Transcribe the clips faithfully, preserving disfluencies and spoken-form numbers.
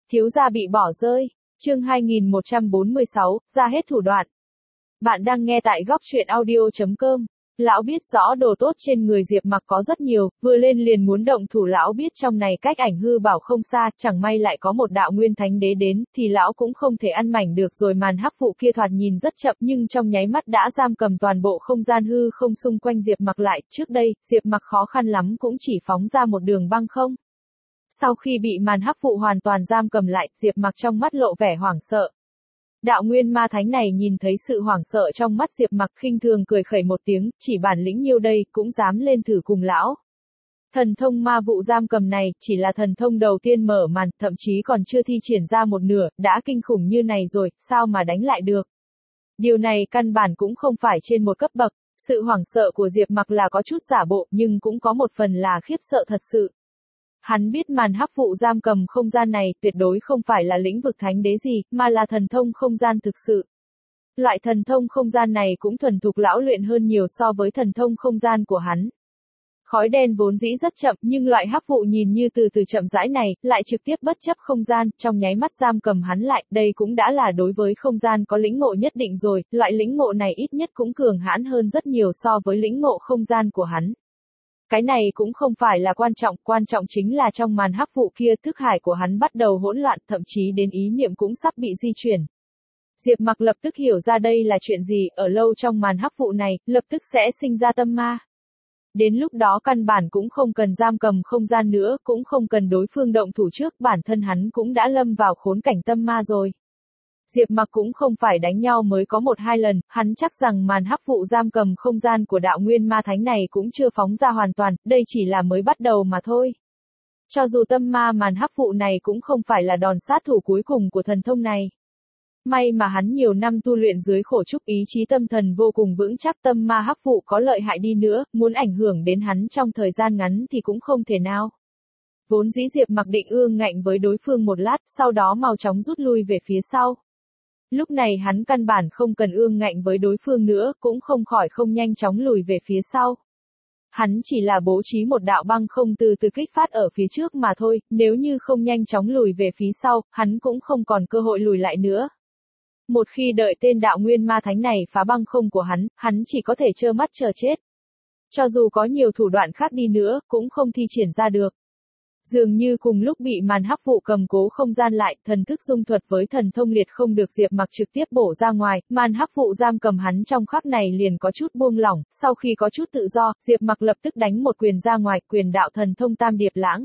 Thiếu gia bị bỏ rơi. Chương hai nghìn một trăm bốn mươi sáu, ra hết thủ đoạn. Bạn đang nghe tại góc truyện audio chấm com. Lão biết rõ đồ tốt trên người Diệp Mặc có rất nhiều, vừa lên liền muốn động thủ. Lão biết trong này cách ảnh hư bảo không xa, chẳng may lại có một đạo nguyên thánh đế đến, thì lão cũng không thể ăn mảnh được rồi. Màn hắc vụ kia thoạt nhìn rất chậm nhưng trong nháy mắt đã giam cầm toàn bộ không gian hư không xung quanh Diệp Mặc lại. Trước đây, Diệp Mặc khó khăn lắm cũng chỉ phóng ra một đường băng không. Sau khi bị màn hắc vụ hoàn toàn giam cầm lại, Diệp Mặc trong mắt lộ vẻ hoảng sợ. Đạo nguyên ma thánh này nhìn thấy sự hoảng sợ trong mắt Diệp Mặc, khinh thường cười khẩy một tiếng, chỉ bản lĩnh nhiêu đây cũng dám lên thử cùng lão. Thần thông ma vụ giam cầm này chỉ là thần thông đầu tiên mở màn, thậm chí còn chưa thi triển ra một nửa, đã kinh khủng như này rồi, sao mà đánh lại được? Điều này căn bản cũng không phải trên một cấp bậc. Sự hoảng sợ của Diệp Mặc là có chút giả bộ, nhưng cũng có một phần là khiếp sợ thật sự. Hắn biết màn hắc vụ giam cầm không gian này tuyệt đối không phải là lĩnh vực thánh đế gì, mà là thần thông không gian thực sự. Loại thần thông không gian này cũng thuần thục lão luyện hơn nhiều so với thần thông không gian của hắn. Khói đen vốn dĩ rất chậm, nhưng loại hắc vụ nhìn như từ từ chậm rãi này, lại trực tiếp bất chấp không gian, trong nháy mắt giam cầm hắn lại. Đây cũng đã là đối với không gian có lĩnh ngộ nhất định rồi, loại lĩnh ngộ này ít nhất cũng cường hãn hơn rất nhiều so với lĩnh ngộ không gian của hắn. Cái này cũng không phải là quan trọng, quan trọng chính là trong màn hắc vụ kia thức hải của hắn bắt đầu hỗn loạn, thậm chí đến ý niệm cũng sắp bị di chuyển. Diệp Mặc lập tức hiểu ra đây là chuyện gì, ở lâu trong màn hắc vụ này, lập tức sẽ sinh ra tâm ma. Đến lúc đó căn bản cũng không cần giam cầm không gian nữa, cũng không cần đối phương động thủ trước, bản thân hắn cũng đã lâm vào khốn cảnh tâm ma rồi. Diệp Mặc cũng không phải đánh nhau mới có một hai lần, hắn chắc rằng màn hắc vụ giam cầm không gian của đạo nguyên ma thánh này cũng chưa phóng ra hoàn toàn, đây chỉ là mới bắt đầu mà thôi. Cho dù tâm ma màn hắc vụ này cũng không phải là đòn sát thủ cuối cùng của thần thông này. May mà hắn nhiều năm tu luyện dưới khổ trúc, ý chí tâm thần vô cùng vững chắc, tâm ma hắc vụ có lợi hại đi nữa, muốn ảnh hưởng đến hắn trong thời gian ngắn thì cũng không thể nào. Vốn dĩ Diệp Mặc định ương ngạnh với đối phương một lát, sau đó mau chóng rút lui về phía sau. Lúc này hắn căn bản không cần ương ngạnh với đối phương nữa, cũng không khỏi không nhanh chóng lùi về phía sau. Hắn chỉ là bố trí một đạo băng không từ từ kích phát ở phía trước mà thôi, nếu như không nhanh chóng lùi về phía sau, hắn cũng không còn cơ hội lùi lại nữa. Một khi đợi tên đạo nguyên ma thánh này phá băng không của hắn, hắn chỉ có thể trơ mắt chờ chết. Cho dù có nhiều thủ đoạn khác đi nữa, cũng không thi triển ra được. Dường như cùng lúc bị màn hắc vụ cầm cố không gian lại, thần thức dung thuật với thần thông liệt không được Diệp Mặc trực tiếp bổ ra ngoài, màn hắc vụ giam cầm hắn trong khắc này liền có chút buông lỏng, sau khi có chút tự do, Diệp Mặc lập tức đánh một quyền ra ngoài, quyền đạo thần thông tam điệp lãng.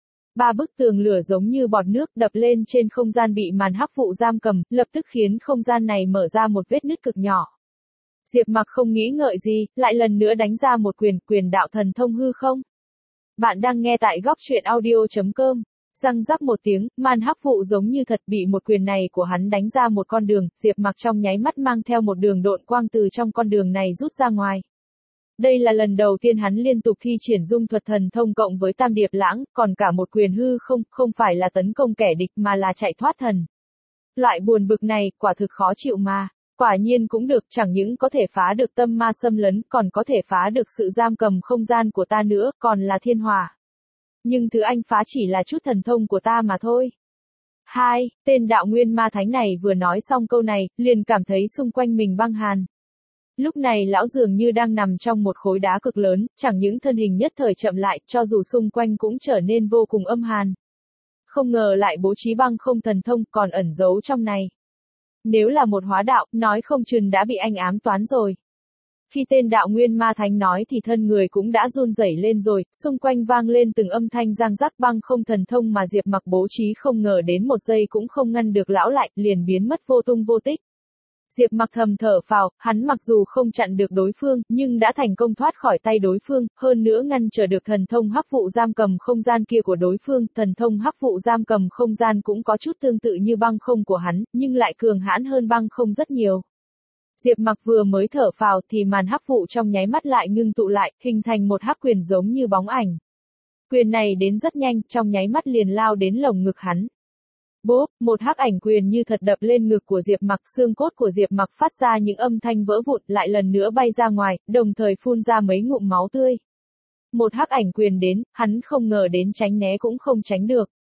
Ba bức tường lửa giống như bọt nước đập lên trên không gian bị màn hắc vụ giam cầm, lập tức khiến không gian này mở ra một vết nứt cực nhỏ. Diệp Mặc không nghĩ ngợi gì, lại lần nữa đánh ra một quyền, quyền đạo thần thông hư không. Bạn đang nghe tại góc truyện audio chấm com. Răng rắc một tiếng, màn hắc vụ giống như thật bị một quyền này của hắn đánh ra một con đường, Diệp Mặc trong nháy mắt mang theo một đường độn quang từ trong con đường này rút ra ngoài. Đây là lần đầu tiên hắn liên tục thi triển dung thuật thần thông cộng với tam điệp lãng, còn cả một quyền hư không, không phải là tấn công kẻ địch mà là chạy thoát thần. Loại buồn bực này, quả thực khó chịu mà. Quả nhiên cũng được, chẳng những có thể phá được tâm ma xâm lấn, còn có thể phá được sự giam cầm không gian của ta nữa, còn là thiên hỏa. Nhưng thứ anh phá chỉ là chút thần thông của ta mà thôi. Hai, tên đạo nguyên ma thánh này vừa nói xong câu này, liền cảm thấy xung quanh mình băng hàn. Lúc này lão dường như đang nằm trong một khối đá cực lớn, chẳng những thân hình nhất thời chậm lại, cho dù xung quanh cũng trở nên vô cùng âm hàn. Không ngờ lại bố trí băng không thần thông, còn ẩn giấu trong này. Nếu là một hóa đạo, nói không chừng đã bị anh ám toán rồi. Khi tên đạo nguyên ma thánh nói thì thân người cũng đã run rẩy lên rồi, xung quanh vang lên từng âm thanh răng rắc, băng không thần thông mà Diệp Mặc bố trí không ngờ đến một giây cũng không ngăn được lão lại, liền biến mất vô tung vô tích. Diệp Mặc thầm thở phào, hắn mặc dù không chặn được đối phương, nhưng đã thành công thoát khỏi tay đối phương, hơn nữa ngăn trở được thần thông hắc vụ giam cầm không gian kia của đối phương, thần thông hắc vụ giam cầm không gian cũng có chút tương tự như băng không của hắn, nhưng lại cường hãn hơn băng không rất nhiều. Diệp Mặc vừa mới thở phào thì màn hắc vụ trong nháy mắt lại ngưng tụ lại, hình thành một hắc quyền giống như bóng ảnh. Quyền này đến rất nhanh, trong nháy mắt liền lao đến lồng ngực hắn. Bốp, một hắc ảnh quyền như thật đập lên ngực của Diệp Mặc, xương cốt của Diệp Mặc phát ra những âm thanh vỡ vụn, lại lần nữa bay ra ngoài, đồng thời phun ra mấy ngụm máu tươi. Một hắc ảnh quyền đến, hắn không ngờ đến tránh né cũng không tránh được.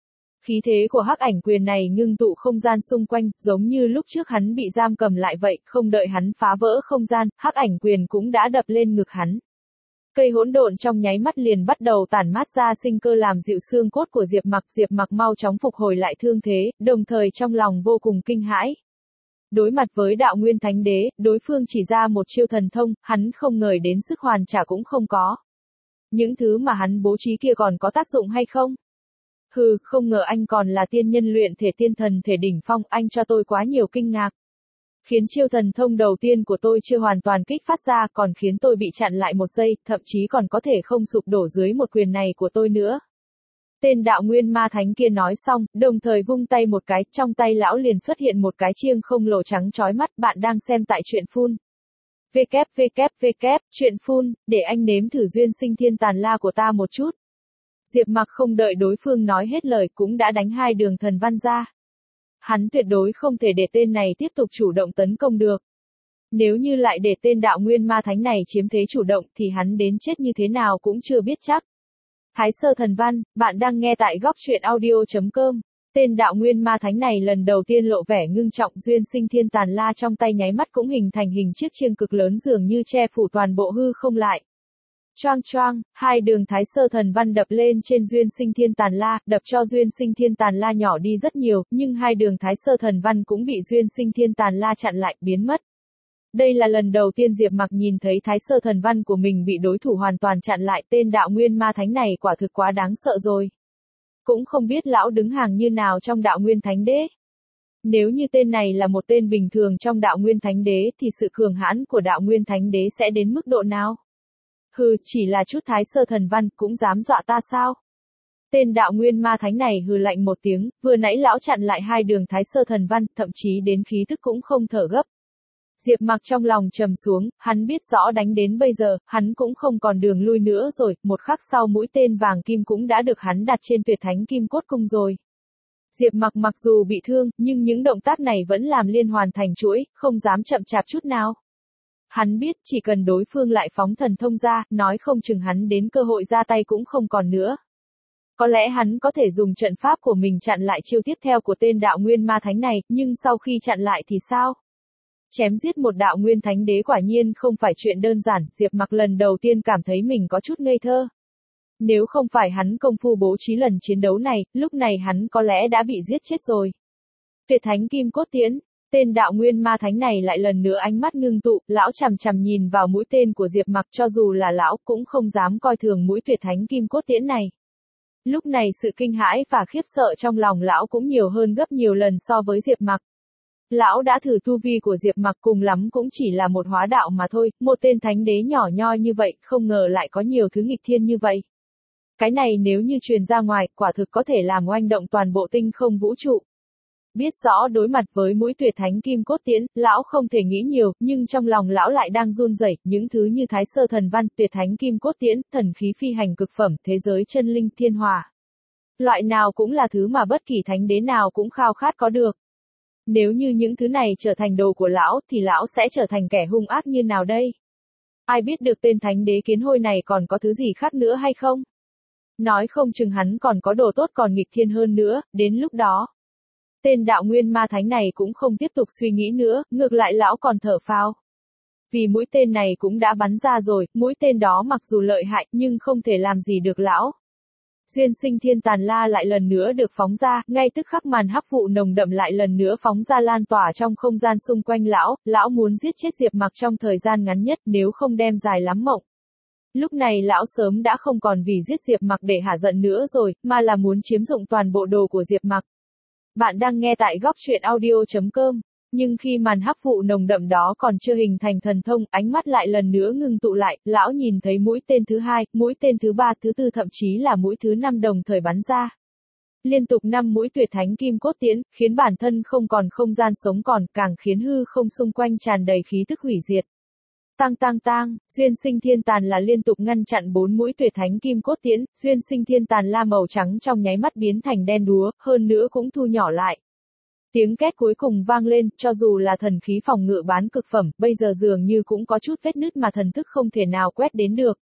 Khí thế của hắc ảnh quyền này ngưng tụ không gian xung quanh, giống như lúc trước hắn bị giam cầm lại vậy, không đợi hắn phá vỡ không gian, hắc ảnh quyền cũng đã đập lên ngực hắn. Cây hỗn độn trong nháy mắt liền bắt đầu tản mát ra sinh cơ làm dịu xương cốt của Diệp Mặc, Diệp Mặc mau chóng phục hồi lại thương thế, đồng thời trong lòng vô cùng kinh hãi. Đối mặt với đạo nguyên thánh đế, đối phương chỉ ra một chiêu thần thông, hắn không ngờ đến sức hoàn trả cũng không có. Những thứ mà hắn bố trí kia còn có tác dụng hay không? Hừ, không ngờ anh còn là tiên nhân luyện thể tiên thần thể đỉnh phong, anh cho tôi quá nhiều kinh ngạc. Khiến chiêu thần thông đầu tiên của tôi chưa hoàn toàn kích phát ra, còn khiến tôi bị chặn lại một giây, thậm chí còn có thể không sụp đổ dưới một quyền này của tôi nữa. Tên đạo nguyên ma thánh kia nói xong, đồng thời vung tay một cái, trong tay lão liền xuất hiện một cái chiêng không lồ trắng chói mắt, bạn đang xem tại truyện phun. vê kép vê kép vê kép, truyện phun, để anh nếm thử duyên sinh thiên tàn la của ta một chút. Diệp Mặc không đợi đối phương nói hết lời cũng đã đánh hai đường thần văn ra. Hắn tuyệt đối không thể để tên này tiếp tục chủ động tấn công được. Nếu như lại để tên đạo nguyên ma thánh này chiếm thế chủ động thì hắn đến chết như thế nào cũng chưa biết chắc. Thái sơ thần văn, bạn đang nghe tại góc truyện audio chấm com. Tên đạo nguyên ma thánh này lần đầu tiên lộ vẻ ngưng trọng, duyên sinh thiên tàn la trong tay nháy mắt cũng hình thành hình chiếc chiêng cực lớn dường như che phủ toàn bộ hư không lại. Choang choang, hai đường thái sơ thần văn đập lên trên duyên sinh thiên tàn la, đập cho duyên sinh thiên tàn la nhỏ đi rất nhiều, nhưng hai đường thái sơ thần văn cũng bị duyên sinh thiên tàn la chặn lại, biến mất. Đây là lần đầu tiên Diệp Mặc nhìn thấy thái sơ thần văn của mình bị đối thủ hoàn toàn chặn lại, tên đạo nguyên ma thánh này quả thực quá đáng sợ rồi. Cũng không biết lão đứng hàng như nào trong đạo nguyên thánh đế. Nếu như tên này là một tên bình thường trong đạo nguyên thánh đế thì sự cường hãn của đạo nguyên thánh đế sẽ đến mức độ nào? Hừ, chỉ là chút thái sơ thần văn, cũng dám dọa ta sao? Tên đạo nguyên ma thánh này hừ lạnh một tiếng, vừa nãy lão chặn lại hai đường thái sơ thần văn, thậm chí đến khí thức cũng không thở gấp. Diệp Mặc trong lòng trầm xuống, hắn biết rõ đánh đến bây giờ, hắn cũng không còn đường lui nữa rồi, một khắc sau mũi tên vàng kim cũng đã được hắn đặt trên tuyệt thánh kim cốt cung rồi. Diệp Mặc mặc dù bị thương, nhưng những động tác này vẫn làm liên hoàn thành chuỗi, không dám chậm chạp chút nào. Hắn biết chỉ cần đối phương lại phóng thần thông ra, nói không chừng hắn đến cơ hội ra tay cũng không còn nữa. Có lẽ hắn có thể dùng trận pháp của mình chặn lại chiêu tiếp theo của tên đạo nguyên ma thánh này, nhưng sau khi chặn lại thì sao? Chém giết một đạo nguyên thánh đế quả nhiên không phải chuyện đơn giản, Diệp Mặc lần đầu tiên cảm thấy mình có chút ngây thơ. Nếu không phải hắn công phu bố trí lần chiến đấu này, lúc này hắn có lẽ đã bị giết chết rồi. Tuyệt thánh kim cốt tiễn, tên đạo nguyên ma thánh này lại lần nữa ánh mắt ngưng tụ, lão chằm chằm nhìn vào mũi tên của Diệp Mặc, cho dù là lão cũng không dám coi thường mũi tuyệt thánh kim cốt tiễn này. Lúc này sự kinh hãi và khiếp sợ trong lòng lão cũng nhiều hơn gấp nhiều lần so với Diệp Mặc. Lão đã thử tu vi của Diệp Mặc, cùng lắm cũng chỉ là một hóa đạo mà thôi, một tên thánh đế nhỏ nhoi như vậy, không ngờ lại có nhiều thứ nghịch thiên như vậy. Cái này nếu như truyền ra ngoài, quả thực có thể làm oanh động toàn bộ tinh không vũ trụ. Biết rõ đối mặt với mũi tuyệt thánh kim cốt tiễn, lão không thể nghĩ nhiều, nhưng trong lòng lão lại đang run rẩy, những thứ như thái sơ thần văn, tuyệt thánh kim cốt tiễn, thần khí phi hành cực phẩm, thế giới chân linh thiên hòa. Loại nào cũng là thứ mà bất kỳ thánh đế nào cũng khao khát có được. Nếu như những thứ này trở thành đồ của lão, thì lão sẽ trở thành kẻ hung ác như nào đây? Ai biết được tên thánh đế kiến hôi này còn có thứ gì khác nữa hay không? Nói không chừng hắn còn có đồ tốt còn nghịch thiên hơn nữa, đến lúc đó. Tên đạo nguyên ma thánh này cũng không tiếp tục suy nghĩ nữa, ngược lại lão còn thở phào. Vì mũi tên này cũng đã bắn ra rồi, mũi tên đó mặc dù lợi hại nhưng không thể làm gì được lão. Duyên sinh thiên tàn la lại lần nữa được phóng ra, ngay tức khắc màn hắc vụ nồng đậm lại lần nữa phóng ra lan tỏa trong không gian xung quanh lão, lão muốn giết chết Diệp Mặc trong thời gian ngắn nhất nếu không đem dài lắm mộng. Lúc này lão sớm đã không còn vì giết Diệp Mặc để hả giận nữa rồi, mà là muốn chiếm dụng toàn bộ đồ của Diệp Mặc. Bạn đang nghe tại góc truyện audio chấm com. Nhưng khi màn hắc vụ nồng đậm đó còn chưa hình thành thần thông, ánh mắt lại lần nữa ngưng tụ lại, lão nhìn thấy mũi tên thứ hai, mũi tên thứ ba, thứ tư thậm chí là mũi thứ năm đồng thời bắn ra. Liên tục năm mũi tuyệt thánh kim cốt tiễn, khiến bản thân không còn không gian sống còn, càng khiến hư không xung quanh tràn đầy khí tức hủy diệt. Tang tang tang, duyên sinh thiên tàn là liên tục ngăn chặn bốn mũi tuyệt thánh kim cốt tiễn, duyên sinh thiên tàn la màu trắng trong nháy mắt biến thành đen đúa, hơn nữa cũng thu nhỏ lại. Tiếng két cuối cùng vang lên, cho dù là thần khí phòng ngự bán cực phẩm, bây giờ dường như cũng có chút vết nứt mà thần thức không thể nào quét đến được.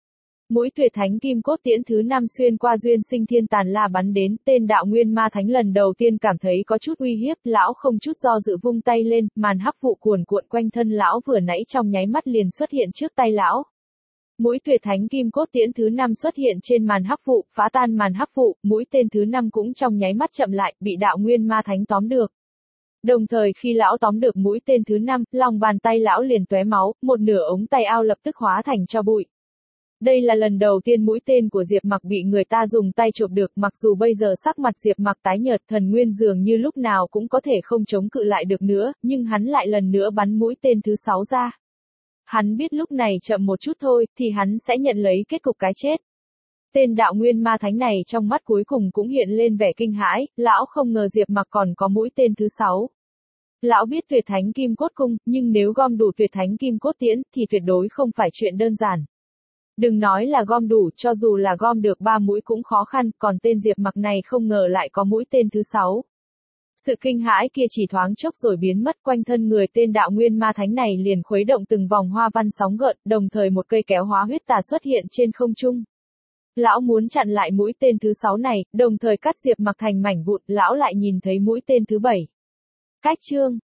Mũi tuyệt thánh kim cốt tiễn thứ năm xuyên qua duyên sinh thiên tàn la bắn đến, tên đạo nguyên ma thánh lần đầu tiên cảm thấy có chút uy hiếp, lão không chút do dự vung tay lên, màn hắc vụ cuồn cuộn quanh thân lão vừa nãy trong nháy mắt liền xuất hiện trước tay lão. Mũi tuyệt thánh kim cốt tiễn thứ năm xuất hiện trên màn hắc vụ, phá tan màn hắc vụ, mũi tên thứ năm cũng trong nháy mắt chậm lại, bị đạo nguyên ma thánh tóm được. Đồng thời khi lão tóm được mũi tên thứ năm, lòng bàn tay lão liền tóe máu, một nửa ống tay áo lập tức hóa thành tro bụi. Đây là lần đầu tiên mũi tên của Diệp Mặc bị người ta dùng tay chộp được, mặc dù bây giờ sắc mặt Diệp Mặc tái nhợt, thần nguyên dường như lúc nào cũng có thể không chống cự lại được nữa, nhưng hắn lại lần nữa bắn mũi tên thứ sáu ra. Hắn biết lúc này chậm một chút thôi, thì hắn sẽ nhận lấy kết cục cái chết. Tên đạo nguyên ma thánh này trong mắt cuối cùng cũng hiện lên vẻ kinh hãi, lão không ngờ Diệp Mặc còn có mũi tên thứ sáu. Lão biết tuyệt thánh kim cốt cung, nhưng nếu gom đủ tuyệt thánh kim cốt tiễn, thì tuyệt đối không phải chuyện đơn giản. Đừng nói là gom đủ, cho dù là gom được ba mũi cũng khó khăn, còn tên Diệp Mặc này không ngờ lại có mũi tên thứ sáu. Sự kinh hãi kia chỉ thoáng chốc rồi biến mất, quanh thân người tên đạo nguyên ma thánh này liền khuấy động từng vòng hoa văn sóng gợn, đồng thời một cây kéo hóa huyết tà xuất hiện trên không trung. Lão muốn chặn lại mũi tên thứ sáu này, đồng thời cắt Diệp Mặc thành mảnh vụn, lão lại nhìn thấy mũi tên thứ bảy. Cách chương